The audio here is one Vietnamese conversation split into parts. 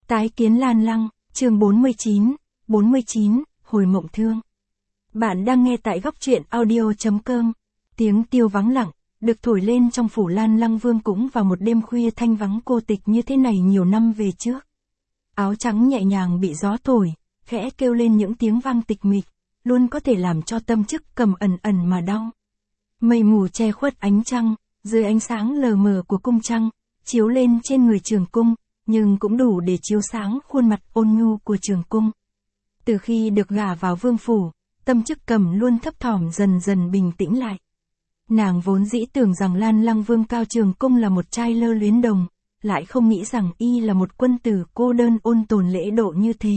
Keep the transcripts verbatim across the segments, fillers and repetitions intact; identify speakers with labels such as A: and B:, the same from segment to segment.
A: Tái kiến Lan Lăng, chương bốn mươi chín, bốn mươi chín, hồi mộng thương. Bạn đang nghe tại góc truyện audio.com. Tiếng tiêu vắng lặng, được thổi lên trong phủ Lan Lăng Vương cũng vào một đêm khuya thanh vắng cô tịch như thế này nhiều năm về trước. Áo trắng nhẹ nhàng bị gió thổi, khẽ kêu lên những tiếng vang tịch mịch, luôn có thể làm cho tâm Chức Cầm ẩn ẩn mà đau. Mây mù che khuất ánh trăng, dưới ánh sáng lờ mờ của cung trăng, chiếu lên trên người Trường Cung, nhưng cũng đủ để chiếu sáng khuôn mặt ôn nhu của Trường Cung. Từ khi được gả vào vương phủ, tâm Chức Cầm luôn thấp thỏm dần dần bình tĩnh lại. Nàng vốn dĩ tưởng rằng Lan Lăng Vương Cao Trường Cung là một trai lơ luyến đồng, lại không nghĩ rằng y là một quân tử cô đơn ôn tồn lễ độ như thế.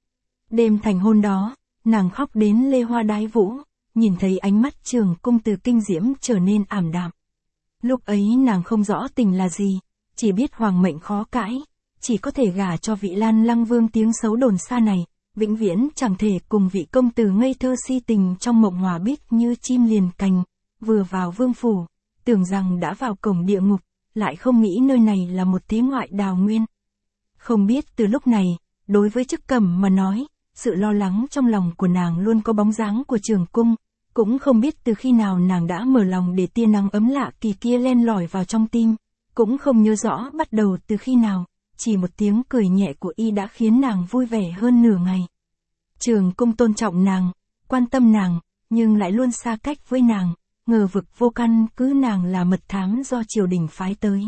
A: Đêm thành hôn đó, nàng khóc đến lê hoa đái vũ, nhìn thấy ánh mắt Trường Cung từ kinh diễm trở nên ảm đạm. Lúc ấy nàng không rõ tình là gì, chỉ biết hoàng mệnh khó cãi, chỉ có thể gả cho vị Lan Lăng Vương tiếng xấu đồn xa này, vĩnh viễn chẳng thể cùng vị công tử ngây thơ si tình trong mộng hòa bích như chim liền cành, vừa vào vương phủ, tưởng rằng đã vào cổng địa ngục, lại không nghĩ nơi này là một thế ngoại đào nguyên. Không biết từ lúc này, đối với Chức Cầm mà nói, sự lo lắng trong lòng của nàng luôn có bóng dáng của Trường Cung, cũng không biết từ khi nào nàng đã mở lòng để tia nắng ấm lạ kỳ kia len lỏi vào trong tim, cũng không nhớ rõ bắt đầu từ khi nào, chỉ một tiếng cười nhẹ của y đã khiến nàng vui vẻ hơn nửa ngày. Trường Cung tôn trọng nàng, quan tâm nàng, nhưng lại luôn xa cách với nàng, ngờ vực vô căn cứ nàng là mật thám do triều đình phái tới.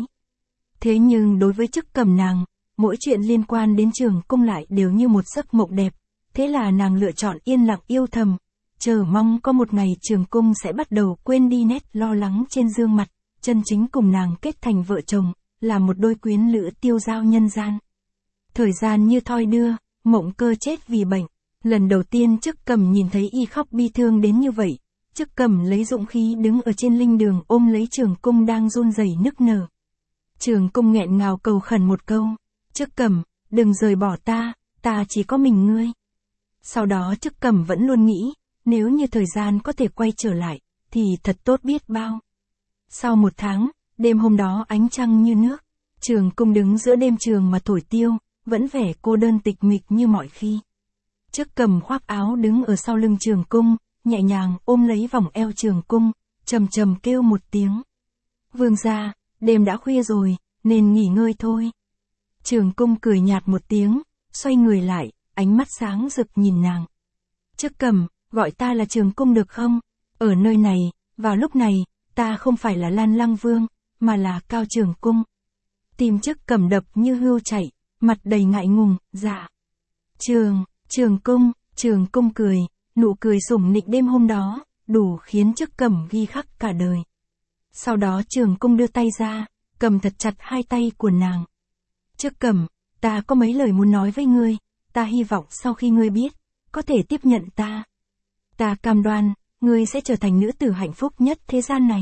A: Thế nhưng đối với Chức Cầm nàng, mỗi chuyện liên quan đến Trường Cung lại đều như một giấc mộng đẹp, thế là nàng lựa chọn yên lặng yêu thầm, chờ mong có một ngày Trường Cung sẽ bắt đầu quên đi nét lo lắng trên gương mặt, chân chính cùng nàng kết thành vợ chồng, là một đôi quyến lữ tiêu dao nhân gian. Thời gian như thoi đưa, Mộng Cơ chết vì bệnh. Lần đầu tiên Chức Cầm nhìn thấy y khóc bi thương đến như vậy, Chức Cầm lấy dũng khí đứng ở trên linh đường ôm lấy Trường Cung đang run rẩy nức nở. Trường Cung nghẹn ngào cầu khẩn một câu, Chức Cầm, đừng rời bỏ ta, ta chỉ có mình ngươi. Sau đó Chức Cầm vẫn luôn nghĩ, nếu như thời gian có thể quay trở lại, thì thật tốt biết bao. Sau một tháng, đêm hôm đó ánh trăng như nước, Trường Cung đứng giữa đêm trường mà thổi tiêu, vẫn vẻ cô đơn tịch mịch như mọi khi. Chức Cầm khoác áo đứng ở sau lưng Trường Cung, nhẹ nhàng ôm lấy vòng eo Trường Cung, trầm trầm kêu một tiếng. Vương gia, đêm đã khuya rồi, nên nghỉ ngơi thôi. Trường Cung cười nhạt một tiếng, xoay người lại, ánh mắt sáng rực nhìn nàng. Chức Cầm, gọi ta là Trường Cung được không? Ở nơi này, vào lúc này, ta không phải là Lan Lăng Vương, mà là Cao Trường Cung. Tim Chức Cầm đập như hươu chạy, mặt đầy ngại ngùng, dạ. Trường, Trường Cung, Trường Cung cười, nụ cười sủng nịnh đêm hôm đó, đủ khiến Chức Cầm ghi khắc cả đời. Sau đó Trường Cung đưa tay ra, cầm thật chặt hai tay của nàng. Chức Cầm, ta có mấy lời muốn nói với ngươi, ta hy vọng sau khi ngươi biết, có thể tiếp nhận ta. Ta cam đoan, ngươi sẽ trở thành nữ tử hạnh phúc nhất thế gian này.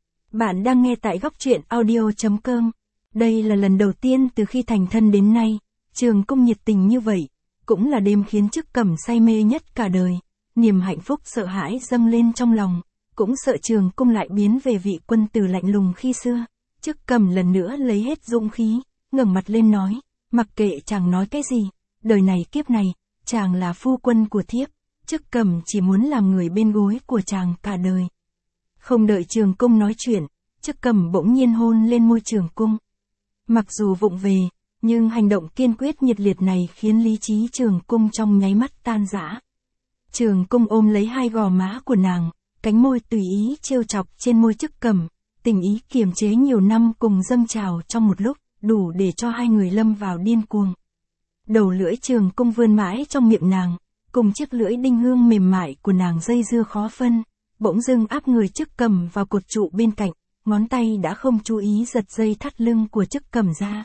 A: Bạn đang nghe tại góc truyện audio.com. Đây là lần đầu tiên từ khi thành thân đến nay, Trường Cung nhiệt tình như vậy, cũng là đêm khiến Chức Cầm say mê nhất cả đời. Niềm hạnh phúc sợ hãi dâng lên trong lòng, cũng sợ Trường Cung lại biến về vị quân tử lạnh lùng khi xưa. Chức Cầm lần nữa lấy hết dũng khí, ngẩng mặt lên nói, mặc kệ chàng nói cái gì, đời này kiếp này, chàng là phu quân của thiếp, Chức Cầm chỉ muốn làm người bên gối của chàng cả đời. Không đợi Trường Cung nói chuyện, Chức Cầm bỗng nhiên hôn lên môi Trường Cung. Mặc dù vụng về, nhưng hành động kiên quyết nhiệt liệt này khiến lý trí Trường Cung trong nháy mắt tan rã. Trường Cung ôm lấy hai gò má của nàng, cánh môi tùy ý trêu chọc trên môi Chức Cầm, tình ý kiềm chế nhiều năm cùng dâng trào trong một lúc, đủ để cho hai người lâm vào điên cuồng. Đầu lưỡi Trường Cung vươn mãi trong miệng nàng, cùng chiếc lưỡi đinh hương mềm mại của nàng dây dưa khó phân, bỗng dưng áp người Chức Cầm vào cột trụ bên cạnh, ngón tay đã không chú ý giật dây thắt lưng của Chức Cầm ra.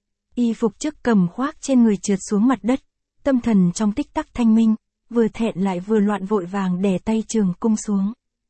A: Y phục Chức Cầm khoác trên người trượt xuống mặt đất, tâm thần trong tích tắc thanh minh, vừa thẹn lại vừa loạn vội vàng đè tay Trường Cung xuống.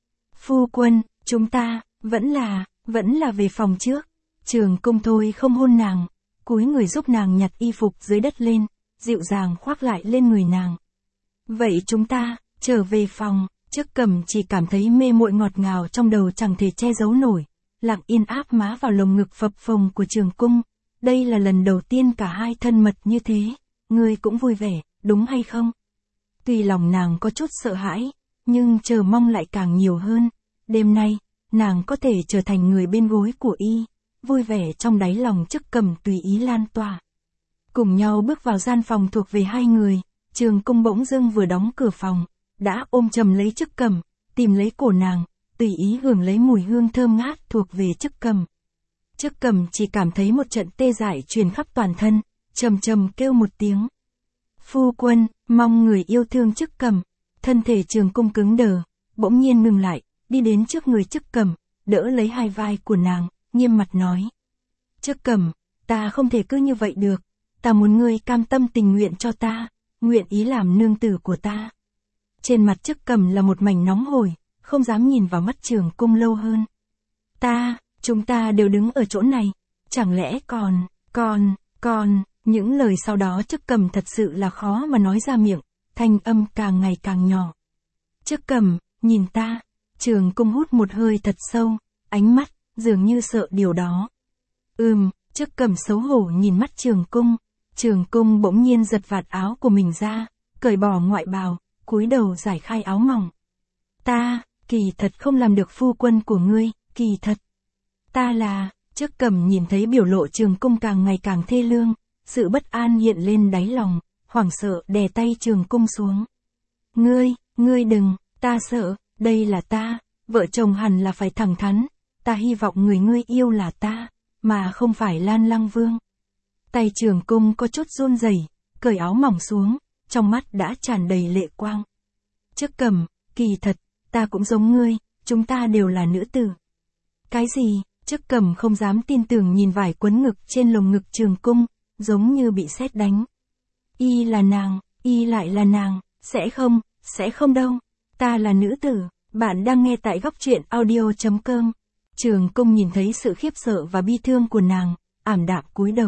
A: Phu quân, chúng ta, vẫn là, vẫn là về phòng trước. Trường Cung thôi không hôn nàng, cúi người giúp nàng nhặt y phục dưới đất lên, dịu dàng khoác lại lên người nàng. Vậy chúng ta, trở về phòng. Chức Cầm chỉ cảm thấy mê muội ngọt ngào trong đầu chẳng thể che giấu nổi, lặng yên áp má vào lồng ngực phập phồng của Trường Cung, đây là lần đầu tiên cả hai thân mật như thế, ngươi cũng vui vẻ, đúng hay không? Tuy lòng nàng có chút sợ hãi, nhưng chờ mong lại càng nhiều hơn. Đêm nay, nàng có thể trở thành người bên gối của y, vui vẻ trong đáy lòng Chức Cầm tùy ý lan tỏa. Cùng nhau bước vào gian phòng thuộc về hai người, Trường Cung bỗng dưng vừa đóng cửa phòng, đã ôm chầm lấy Chức Cầm, tìm lấy cổ nàng, tùy ý hưởng lấy mùi hương thơm ngát thuộc về Chức Cầm. Chức Cầm chỉ cảm thấy một trận tê dại truyền khắp toàn thân, trầm trầm kêu một tiếng. Phu quân, mong người yêu thương Chức Cầm. Thân thể Trường Cung cứng đờ, bỗng nhiên ngừng lại, đi đến trước người Chức Cầm, đỡ lấy hai vai của nàng, nghiêm mặt nói. Chức Cầm, ta không thể cứ như vậy được, ta muốn ngươi cam tâm tình nguyện cho ta, nguyện ý làm nương tử của ta. Trên mặt Chức Cầm là một mảnh nóng hổi, không dám nhìn vào mắt Trường Cung lâu hơn. Ta, chúng ta đều đứng ở chỗ này, chẳng lẽ còn, còn, còn, những lời sau đó Chức Cầm thật sự là khó mà nói ra miệng, thanh âm càng ngày càng nhỏ. Chức Cầm, nhìn ta, Trường Cung hút một hơi thật sâu, ánh mắt, dường như sợ điều đó. Ừm, Chức Cầm xấu hổ nhìn mắt Trường Cung, Trường Cung bỗng nhiên giật vạt áo của mình ra, cởi bỏ ngoại bào, cúi đầu giải khai áo mỏng. Ta, kỳ thật không làm được phu quân của ngươi, kỳ thật. Ta là, Chức Cầm nhìn thấy biểu lộ Trường Cung càng ngày càng thê lương, sự bất an hiện lên đáy lòng, hoảng sợ đè tay Trường Cung xuống. Ngươi, ngươi đừng, ta sợ, đây là ta, vợ chồng hẳn là phải thẳng thắn, ta hy vọng người ngươi yêu là ta, mà không phải Lan Lăng Vương. Tay Trường Cung có chút run rẩy, cởi áo mỏng xuống, trong mắt đã tràn đầy lệ quang. Chức Cầm, kỳ thật, ta cũng giống ngươi, chúng ta đều là nữ tử. Cái gì? Chức Cầm không dám tin tưởng nhìn vải quấn ngực trên lồng ngực Trường Cung, giống như bị sét đánh. Y là nàng, y lại là nàng, sẽ không, sẽ không đâu, ta là nữ tử. Bạn đang nghe tại góc truyện audio chấm com. Trường Cung nhìn thấy sự khiếp sợ và bi thương của nàng, ảm đạm cúi đầu.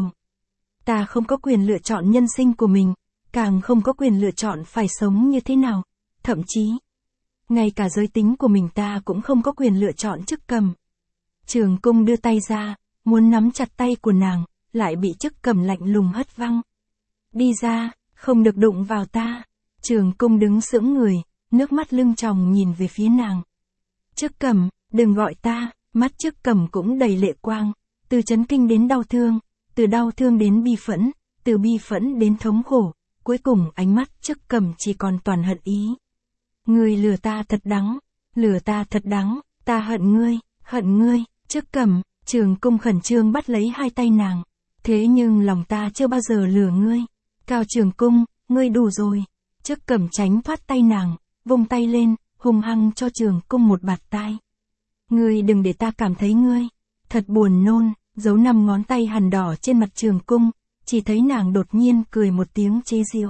A: Ta không có quyền lựa chọn nhân sinh của mình, càng không có quyền lựa chọn phải sống như thế nào, thậm chí, ngay cả giới tính của mình ta cũng không có quyền lựa chọn. Chức Cầm. Trường Cung đưa tay ra, muốn nắm chặt tay của nàng, lại bị Chức Cầm lạnh lùng hất văng. Đi ra, không được đụng vào ta. Trường Cung đứng sững người, nước mắt lưng tròng nhìn về phía nàng. Chức Cầm, đừng gọi ta. Mắt Chức Cầm cũng đầy lệ quang, từ chấn kinh đến đau thương, từ đau thương đến bi phẫn, từ bi phẫn đến thống khổ, cuối cùng ánh mắt Chức Cầm chỉ còn toàn hận ý. Ngươi lừa ta thật đắng, lừa ta thật đắng, ta hận ngươi, hận ngươi. Chức Cầm. Trường Cung khẩn trương bắt lấy hai tay nàng. Thế nhưng lòng ta chưa bao giờ lừa ngươi. Cao Trường Cung, ngươi đủ rồi. Chức Cầm tránh thoát tay nàng, vung tay lên, hung hăng cho Trường Cung một bạt tai. Ngươi đừng để ta cảm thấy ngươi thật buồn nôn. Giấu năm ngón tay hằn đỏ trên mặt Trường Cung, chỉ thấy nàng đột nhiên cười một tiếng chế giễu.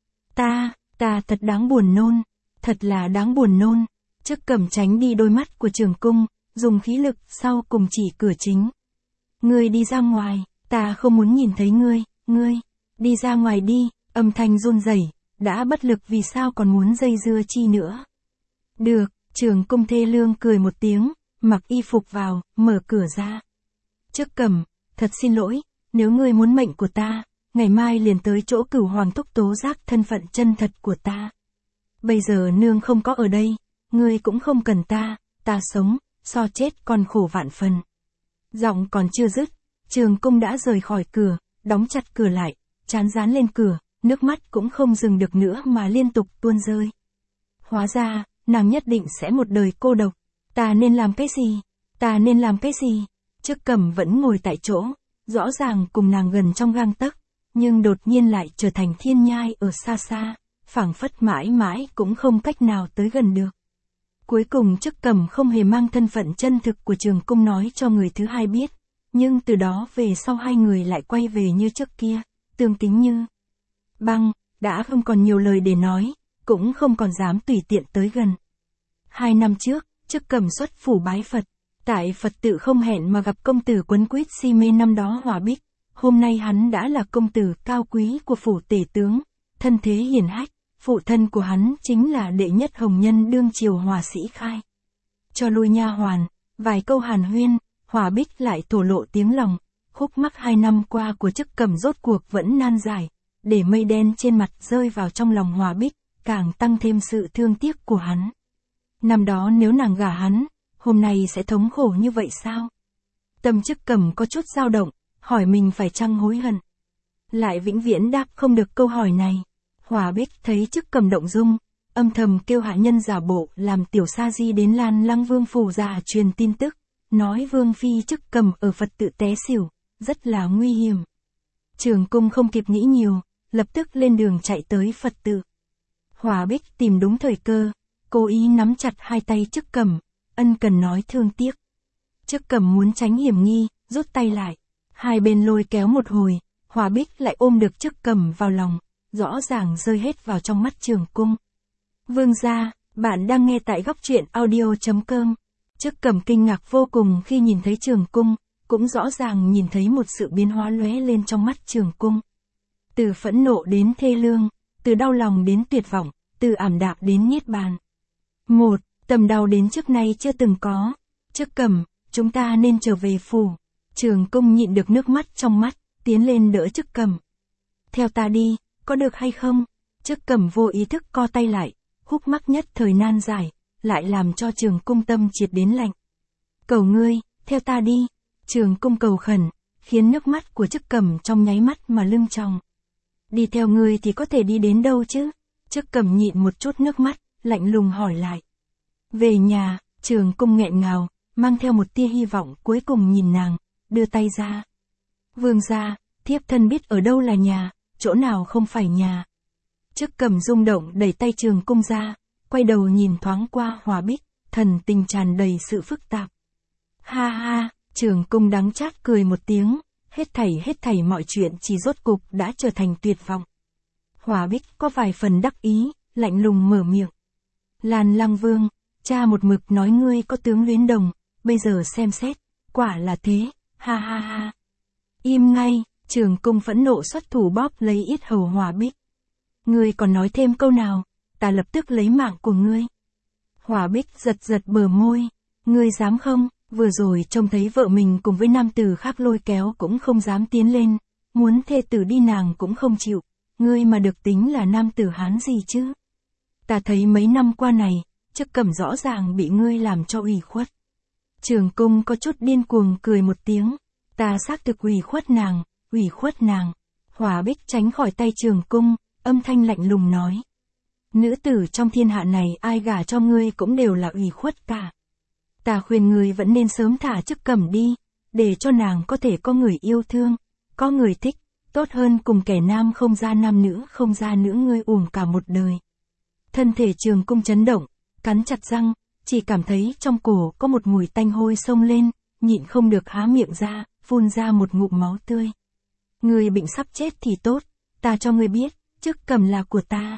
A: Ta, ta thật đáng buồn nôn, thật là đáng buồn nôn. Chức Cầm tránh đi đôi mắt của Trường Cung, dùng khí lực sau cùng chỉ cửa chính. Ngươi đi ra ngoài, ta không muốn nhìn thấy ngươi, ngươi, đi ra ngoài đi. Âm thanh run rẩy, đã bất lực vì sao còn muốn dây dưa chi nữa. Được, Trường Cung thê lương cười một tiếng, mặc y phục vào, mở cửa ra. Chức Cầm, thật xin lỗi, nếu ngươi muốn mệnh của ta, ngày mai liền tới chỗ Cửu Hoàng thúc tố giác thân phận chân thật của ta. Bây giờ nương không có ở đây, ngươi cũng không cần ta, ta sống, so chết còn khổ vạn phần. Giọng còn chưa dứt, Trường Cung đã rời khỏi cửa, đóng chặt cửa lại, trán dán lên cửa, nước mắt cũng không dừng được nữa mà liên tục tuôn rơi. Hóa ra, nàng nhất định sẽ một đời cô độc. Ta nên làm cái gì? Ta nên làm cái gì? Chức Cầm vẫn ngồi tại chỗ, rõ ràng cùng nàng gần trong gang tấc, nhưng đột nhiên lại trở thành thiên nhai ở xa xa, phảng phất mãi mãi cũng không cách nào tới gần được. Cuối cùng Chức Cầm không hề mang thân phận chân thực của Trường Cung nói cho người thứ hai biết, nhưng từ đó về sau hai người lại quay về như trước kia, tương kính như băng, đã không còn nhiều lời để nói, cũng không còn dám tùy tiện tới gần. Hai năm trước, Chức Cầm xuất phủ bái Phật, tại Phật tự không hẹn mà gặp công tử quấn quýt si mê năm đó Hòa Bích, hôm nay hắn đã là công tử cao quý của phủ tể tướng, thân thế hiển hách, phụ thân của hắn chính là đệ nhất hồng nhân đương triều Hòa Sĩ Khai. Cho lui nha hoàn, vài câu hàn huyên, Hòa Bích lại thổ lộ tiếng lòng, khúc mắc hai năm qua của Chức Cầm rốt cuộc vẫn nan giải, để mây đen trên mặt rơi vào trong lòng Hòa Bích, càng tăng thêm sự thương tiếc của hắn. Năm đó nếu nàng gả hắn, hôm nay sẽ thống khổ như vậy sao? Tâm Chức Cầm có chút dao động, hỏi mình phải chăng hối hận. Lại vĩnh viễn đáp không được câu hỏi này. Hòa Bích thấy Chức Cầm động dung, âm thầm kêu hạ nhân giả bộ làm tiểu sa di đến Lan Lăng Vương phủ giả truyền tin tức, nói Vương phi Chức Cầm ở Phật tự té xỉu, rất là nguy hiểm. Trường Cung không kịp nghĩ nhiều, lập tức lên đường chạy tới Phật tự. Hòa Bích tìm đúng thời cơ, cố ý nắm chặt hai tay Chức Cầm, ân cần nói thương tiếc. Chức Cầm muốn tránh hiểm nghi, rút tay lại. Hai bên lôi kéo một hồi, Hòa Bích lại ôm được Chức Cầm vào lòng, rõ ràng rơi hết vào trong mắt Trường Cung. Vương gia, bạn đang nghe tại góc truyện audio chấm com. Chức Cầm kinh ngạc vô cùng khi nhìn thấy Trường Cung, cũng rõ ràng nhìn thấy một sự biến hóa lóe lên trong mắt Trường Cung. Từ phẫn nộ đến thê lương, từ đau lòng đến tuyệt vọng, từ ảm đạm đến niết bàn. Một, tầm đau đến trước nay chưa từng có. Chức Cầm, chúng ta nên trở về phủ. Trường Cung nhịn được nước mắt trong mắt, tiến lên đỡ Chức Cầm. Theo ta đi, có được hay không? Chức Cầm vô ý thức co tay lại, khúc mắc nhất thời nan giải, lại làm cho Trường Cung tâm triệt đến lạnh. Cầu ngươi, theo ta đi. Trường Cung cầu khẩn, khiến nước mắt của Chức Cầm trong nháy mắt mà lưng tròng. Đi theo ngươi thì có thể đi đến đâu chứ? Chức Cầm nhịn một chút nước mắt, lạnh lùng hỏi lại. Về nhà, Trường Cung nghẹn ngào, mang theo một tia hy vọng cuối cùng nhìn nàng, đưa tay ra. Vương gia, thiếp thân biết ở đâu là nhà, chỗ nào không phải nhà. Chức Cầm rung động đẩy tay Trường Cung ra, quay đầu nhìn thoáng qua Hòa Bích, thần tình tràn đầy sự phức tạp. Ha ha, Trường Cung đắng chát cười một tiếng, hết thảy hết thảy mọi chuyện chỉ rốt cục đã trở thành tuyệt vọng. Hòa Bích có vài phần đắc ý, lạnh lùng mở miệng. Lan Lăng Vương, cha một mực nói ngươi có tướng luyến đồng, bây giờ xem xét, quả là thế, ha ha ha. Im ngay, Trường Cung phẫn nộ xuất thủ bóp lấy yết hầu Hòa Bích. Ngươi còn nói thêm câu nào, ta lập tức lấy mạng của ngươi. Hòa Bích giật giật bờ môi, ngươi dám không? Vừa rồi trông thấy vợ mình cùng với nam tử khác lôi kéo cũng không dám tiến lên, muốn thê tử đi nàng cũng không chịu, ngươi mà được tính là nam tử Hán gì chứ? Ta thấy mấy năm qua này, Chức Cầm rõ ràng bị ngươi làm cho ủy khuất. Trường Cung có chút điên cuồng cười một tiếng, ta xác thực ủy khuất nàng, ủy khuất nàng. Hòa Bích tránh khỏi tay Trường Cung, âm thanh lạnh lùng nói. Nữ tử trong thiên hạ này ai gả cho ngươi cũng đều là ủy khuất cả. Ta khuyên ngươi vẫn nên sớm thả Chức Cầm đi, để cho nàng có thể có người yêu thương, có người thích, tốt hơn cùng kẻ nam không ra nam nữ không ra nữ ngươi uổng cả một đời. Thân thể Trường Cung chấn động, cắn chặt răng, chỉ cảm thấy trong cổ có một mùi tanh hôi xông lên, nhịn không được há miệng ra, phun ra một ngụm máu tươi. Ngươi bệnh sắp chết thì tốt, ta cho ngươi biết, Chức Cầm là của ta.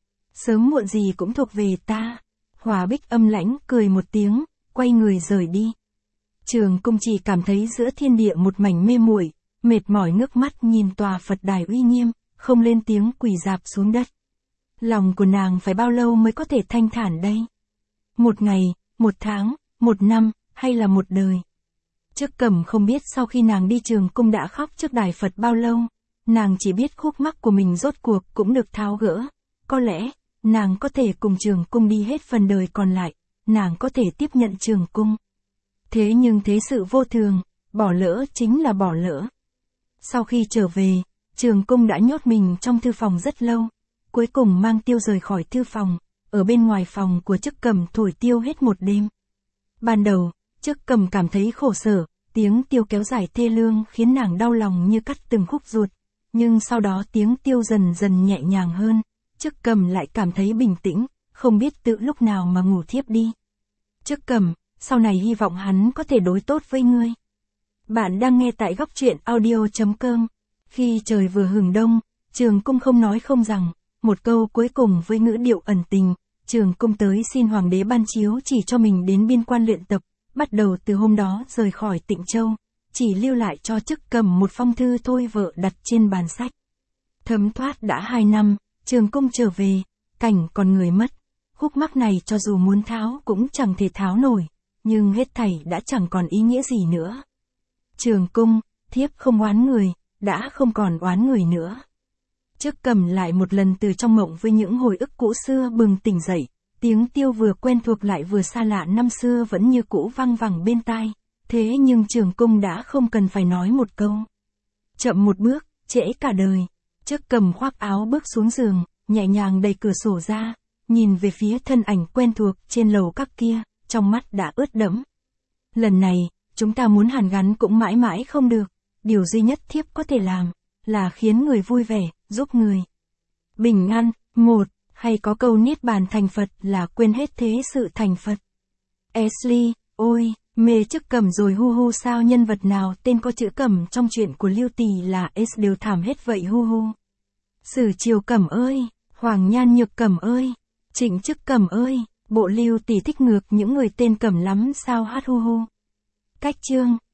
A: Sớm muộn gì cũng thuộc về ta. Hòa Bích âm lãnh cười một tiếng, quay người rời đi. Trường Cung chỉ cảm thấy giữa thiên địa một mảnh mê muội, mệt mỏi ngước mắt nhìn tòa Phật đài uy nghiêm, không lên tiếng quỳ rạp xuống đất. Lòng của nàng phải bao lâu mới có thể thanh thản đây? Một ngày, một tháng, một năm, hay là một đời? Chức Cầm không biết sau khi nàng đi Trường Cung đã khóc trước đài Phật bao lâu, nàng chỉ biết khúc mắc của mình rốt cuộc cũng được tháo gỡ. Có lẽ, nàng có thể cùng Trường Cung đi hết phần đời còn lại, nàng có thể tiếp nhận Trường Cung. Thế nhưng thế sự vô thường, bỏ lỡ chính là bỏ lỡ. Sau khi trở về, Trường Cung đã nhốt mình trong thư phòng rất lâu, cuối cùng mang tiêu rời khỏi thư phòng, ở bên ngoài phòng của Chức Cầm thổi tiêu hết một đêm. Ban đầu, Chức Cầm cảm thấy khổ sở, tiếng tiêu kéo dài thê lương khiến nàng đau lòng như cắt từng khúc ruột, nhưng sau đó tiếng tiêu dần dần nhẹ nhàng hơn, Chức Cầm lại cảm thấy bình tĩnh, không biết tự lúc nào mà ngủ thiếp đi. Chức Cầm, sau này hy vọng hắn có thể đối tốt với ngươi. Bạn đang nghe tại góc truyện audio chấm com. Khi trời vừa hừng đông, Trường Cung không nói không rằng, một câu cuối cùng với ngữ điệu ẩn tình, Trường Cung tới xin hoàng đế ban chiếu chỉ cho mình đến biên quan luyện tập, bắt đầu từ hôm đó rời khỏi Tịnh Châu, chỉ lưu lại cho Chức Cầm một phong thư thôi vợ đặt trên bàn sách. Thấm thoát đã hai năm, Trường Cung trở về, cảnh còn người mất, khúc mắc này cho dù muốn tháo cũng chẳng thể tháo nổi, nhưng hết thảy đã chẳng còn ý nghĩa gì nữa. Trường Cung, thiếp không oán người, đã không còn oán người nữa. Chức Cầm lại một lần từ trong mộng với những hồi ức cũ xưa bừng tỉnh dậy, tiếng tiêu vừa quen thuộc lại vừa xa lạ năm xưa vẫn như cũ vang vẳng bên tai, thế nhưng Trường Cung đã không cần phải nói một câu. Chậm một bước, trễ cả đời. Chức Cầm khoác áo bước xuống giường, nhẹ nhàng đẩy cửa sổ ra, nhìn về phía thân ảnh quen thuộc trên lầu các kia, trong mắt đã ướt đẫm. Lần này, chúng ta muốn hàn gắn cũng mãi mãi không được, điều duy nhất thiếp có thể làm, là khiến người vui vẻ, giúp người bình an. Một, hay có câu niết bàn thành Phật là quên hết thế sự thành Phật. Ashley, ôi, mê Chức Cầm rồi hu hu, sao nhân vật nào tên có chữ Cầm trong truyện của Lưu Tỳ là S đều thảm hết vậy hu hu. Sử Triều Cầm ơi, Hoàng Nhan Nhược Cầm ơi, Trịnh Chức Cầm ơi, bộ Lưu Tỳ thích ngược những người tên Cầm lắm sao hát hu hu. Cách chương